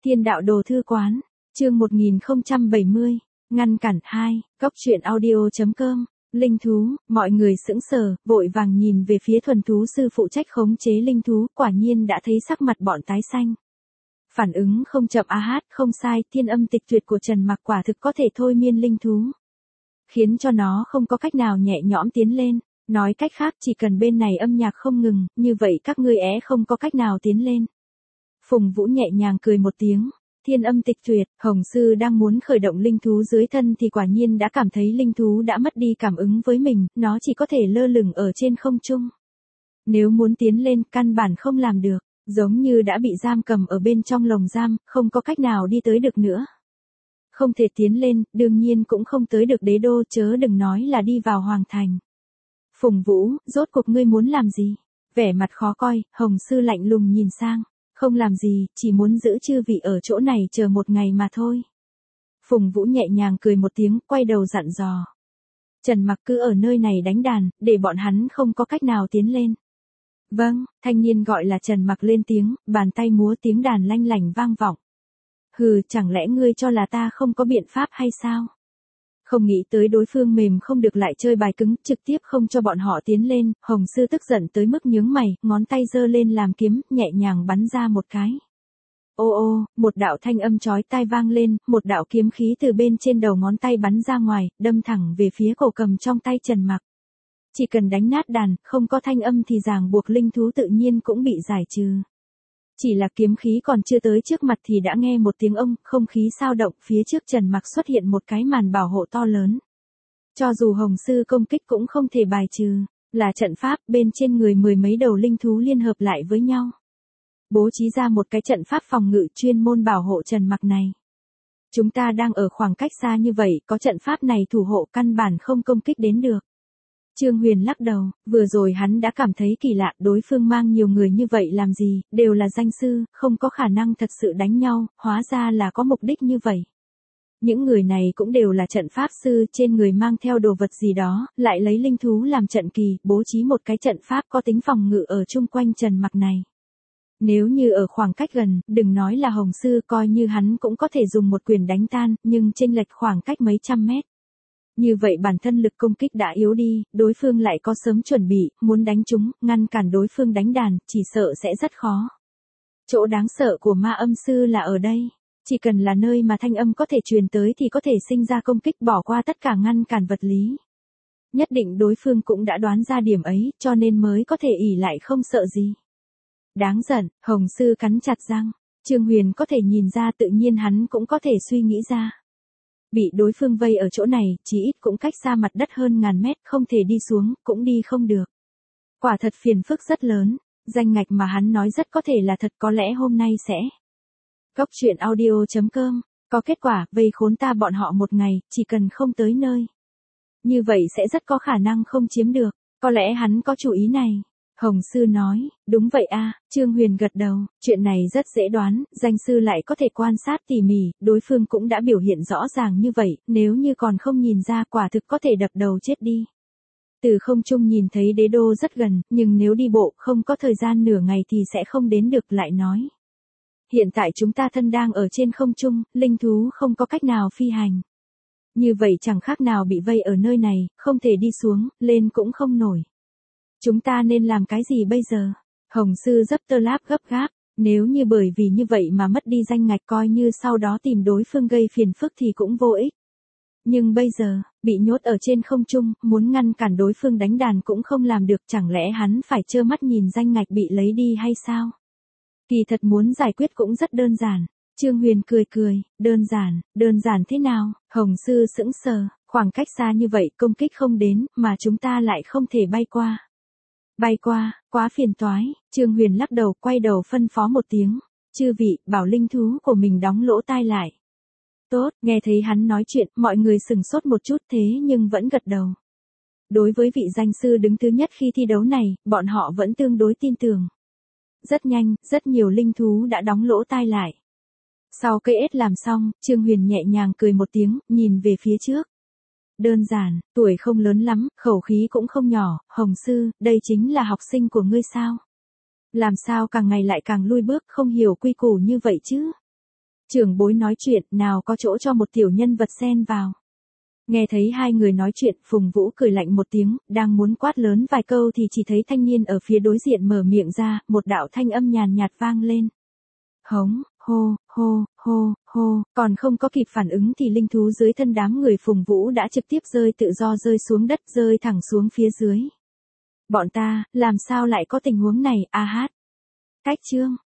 Thiên đạo đồ thư quán, chương 1070, ngăn cản 2, Cóc truyện audio.com, linh thú, mọi người sững sờ, vội vàng nhìn về phía thuần thú sư phụ trách khống chế linh thú, quả nhiên đã thấy sắc mặt bọn tái xanh. Phản ứng không chậm không sai, thiên âm tịch tuyệt của Trần Mặc quả thực có thể thôi miên linh thú. Khiến cho nó không có cách nào nhẹ nhõm tiến lên, nói cách khác chỉ cần bên này âm nhạc không ngừng, như vậy các ngươi không có cách nào tiến lên. Phùng Vũ nhẹ nhàng cười một tiếng, thiên âm tịch tuyệt, Hồng Sư đang muốn khởi động linh thú dưới thân thì quả nhiên đã cảm thấy linh thú đã mất đi cảm ứng với mình, nó chỉ có thể lơ lửng ở trên không trung. Nếu muốn tiến lên căn bản không làm được, giống như đã bị giam cầm ở bên trong lồng giam, không có cách nào đi tới được nữa. Không thể tiến lên, đương nhiên cũng không tới được đế đô, chớ đừng nói là đi vào hoàng thành. Phùng Vũ, rốt cuộc ngươi muốn làm gì? Vẻ mặt khó coi, Hồng Sư lạnh lùng nhìn sang. Không làm gì, chỉ muốn giữ chư vị ở chỗ này chờ một ngày mà thôi. Phùng Vũ nhẹ nhàng cười một tiếng, quay đầu dặn dò. Trần Mặc cứ ở nơi này đánh đàn, để bọn hắn không có cách nào tiến lên. Vâng, thanh niên gọi là Trần Mặc lên tiếng, bàn tay múa tiếng đàn lanh lảnh vang vọng. Hừ, chẳng lẽ ngươi cho là ta không có biện pháp hay sao? Không nghĩ tới đối phương mềm không được lại chơi bài cứng, trực tiếp không cho bọn họ tiến lên, Hồng Sư tức giận tới mức nhướng mày, ngón tay giơ lên làm kiếm, nhẹ nhàng bắn ra một cái. Ô ô, một đạo thanh âm chói tai vang lên, một đạo kiếm khí từ bên trên đầu ngón tay bắn ra ngoài, đâm thẳng về phía cổ cầm trong tay Trần Mặc. Chỉ cần đánh nát đàn, không có thanh âm thì ràng buộc linh thú tự nhiên cũng bị giải trừ. Chỉ là kiếm khí còn chưa tới trước mặt thì đã nghe một tiếng ông, không khí sao động, phía trước Trần Mặc xuất hiện một cái màn bảo hộ to lớn. Cho dù Hồng Sư công kích cũng không thể bài trừ, là trận pháp bên trên người mười mấy đầu linh thú liên hợp lại với nhau. Bố trí ra một cái trận pháp phòng ngự chuyên môn bảo hộ Trần Mặc này. Chúng ta đang ở khoảng cách xa như vậy, có trận pháp này thủ hộ căn bản không công kích đến được. Trương Huyền lắc đầu, vừa rồi hắn đã cảm thấy kỳ lạ, đối phương mang nhiều người như vậy làm gì, đều là danh sư, không có khả năng thật sự đánh nhau, hóa ra là có mục đích như vậy. Những người này cũng đều là trận pháp sư, trên người mang theo đồ vật gì đó, lại lấy linh thú làm trận kỳ, bố trí một cái trận pháp có tính phòng ngự ở chung quanh Trần Mặc này. Nếu như ở khoảng cách gần, đừng nói là Hồng Sư, coi như hắn cũng có thể dùng một quyền đánh tan, nhưng chênh lệch khoảng cách mấy trăm mét. Như vậy bản thân lực công kích đã yếu đi, đối phương lại có sớm chuẩn bị, muốn đánh chúng, ngăn cản đối phương đánh đàn, chỉ sợ sẽ rất khó. Chỗ đáng sợ của ma âm sư là ở đây. Chỉ cần là nơi mà thanh âm có thể truyền tới thì có thể sinh ra công kích, bỏ qua tất cả ngăn cản vật lý. Nhất định đối phương cũng đã đoán ra điểm ấy, cho nên mới có thể ỷ lại không sợ gì. Đáng giận, Hồng Sư cắn chặt răng. Trương Huyền có thể nhìn ra, tự nhiên hắn cũng có thể suy nghĩ ra. Bị đối phương vây ở chỗ này, chí ít cũng cách xa mặt đất hơn ngàn mét, không thể đi xuống, cũng đi không được. Quả thật phiền phức rất lớn, danh ngạch mà hắn nói rất có thể là thật, có lẽ hôm nay sẽ. Cóc truyện audio.com, có kết quả, vây khốn ta bọn họ một ngày, chỉ cần không tới nơi. Như vậy sẽ rất có khả năng không chiếm được, có lẽ hắn có chủ ý này. Hồng Sư nói, đúng vậy Trương Huyền gật đầu, chuyện này rất dễ đoán, danh sư lại có thể quan sát tỉ mỉ, đối phương cũng đã biểu hiện rõ ràng như vậy, nếu như còn không nhìn ra quả thực có thể đập đầu chết đi. Từ không trung nhìn thấy đế đô rất gần, nhưng nếu đi bộ không có thời gian nửa ngày thì sẽ không đến được, lại nói. Hiện tại chúng ta thân đang ở trên không trung, linh thú không có cách nào phi hành. Như vậy chẳng khác nào bị vây ở nơi này, không thể đi xuống, lên cũng không nổi. Chúng ta nên làm cái gì bây giờ? Hồng Sư dấp tơ láp gấp gáp, nếu như bởi vì như vậy mà mất đi danh ngạch, coi như sau đó tìm đối phương gây phiền phức thì cũng vô ích. Nhưng bây giờ, bị nhốt ở trên không trung, muốn ngăn cản đối phương đánh đàn cũng không làm được, chẳng lẽ hắn phải trơ mắt nhìn danh ngạch bị lấy đi hay sao? Kỳ thật muốn giải quyết cũng rất đơn giản. Trương Huyền cười cười, đơn giản thế nào? Hồng Sư sững sờ, khoảng cách xa như vậy công kích không đến, mà chúng ta lại không thể bay qua. Bay qua, quá phiền toái, Trương Huyền lắc đầu, quay đầu phân phó một tiếng. Chư vị, bảo linh thú của mình đóng lỗ tai lại. Tốt, nghe thấy hắn nói chuyện, mọi người sừng sốt một chút thế nhưng vẫn gật đầu. Đối với vị danh sư đứng thứ nhất khi thi đấu này, bọn họ vẫn tương đối tin tưởng. Rất nhanh, rất nhiều linh thú đã đóng lỗ tai lại. Sau cây ếch làm xong, Trương Huyền nhẹ nhàng cười một tiếng, nhìn về phía trước. Đơn giản, tuổi không lớn lắm, khẩu khí cũng không nhỏ, Hồng Sư, đây chính là học sinh của ngươi sao? Làm sao càng ngày lại càng lui bước, không hiểu quy củ như vậy chứ? Trưởng bối nói chuyện, nào có chỗ cho một tiểu nhân vật xen vào. Nghe thấy hai người nói chuyện, Phùng Vũ cười lạnh một tiếng, đang muốn quát lớn vài câu thì chỉ thấy thanh niên ở phía đối diện mở miệng ra, một đạo thanh âm nhàn nhạt vang lên. Hống, hô, hô, hô, hô, còn không có kịp phản ứng thì linh thú dưới thân đám người Phùng Vũ đã trực tiếp tự do rơi xuống đất, rơi thẳng xuống phía dưới. Bọn ta, làm sao lại có tình huống này, a hát. Cách chương.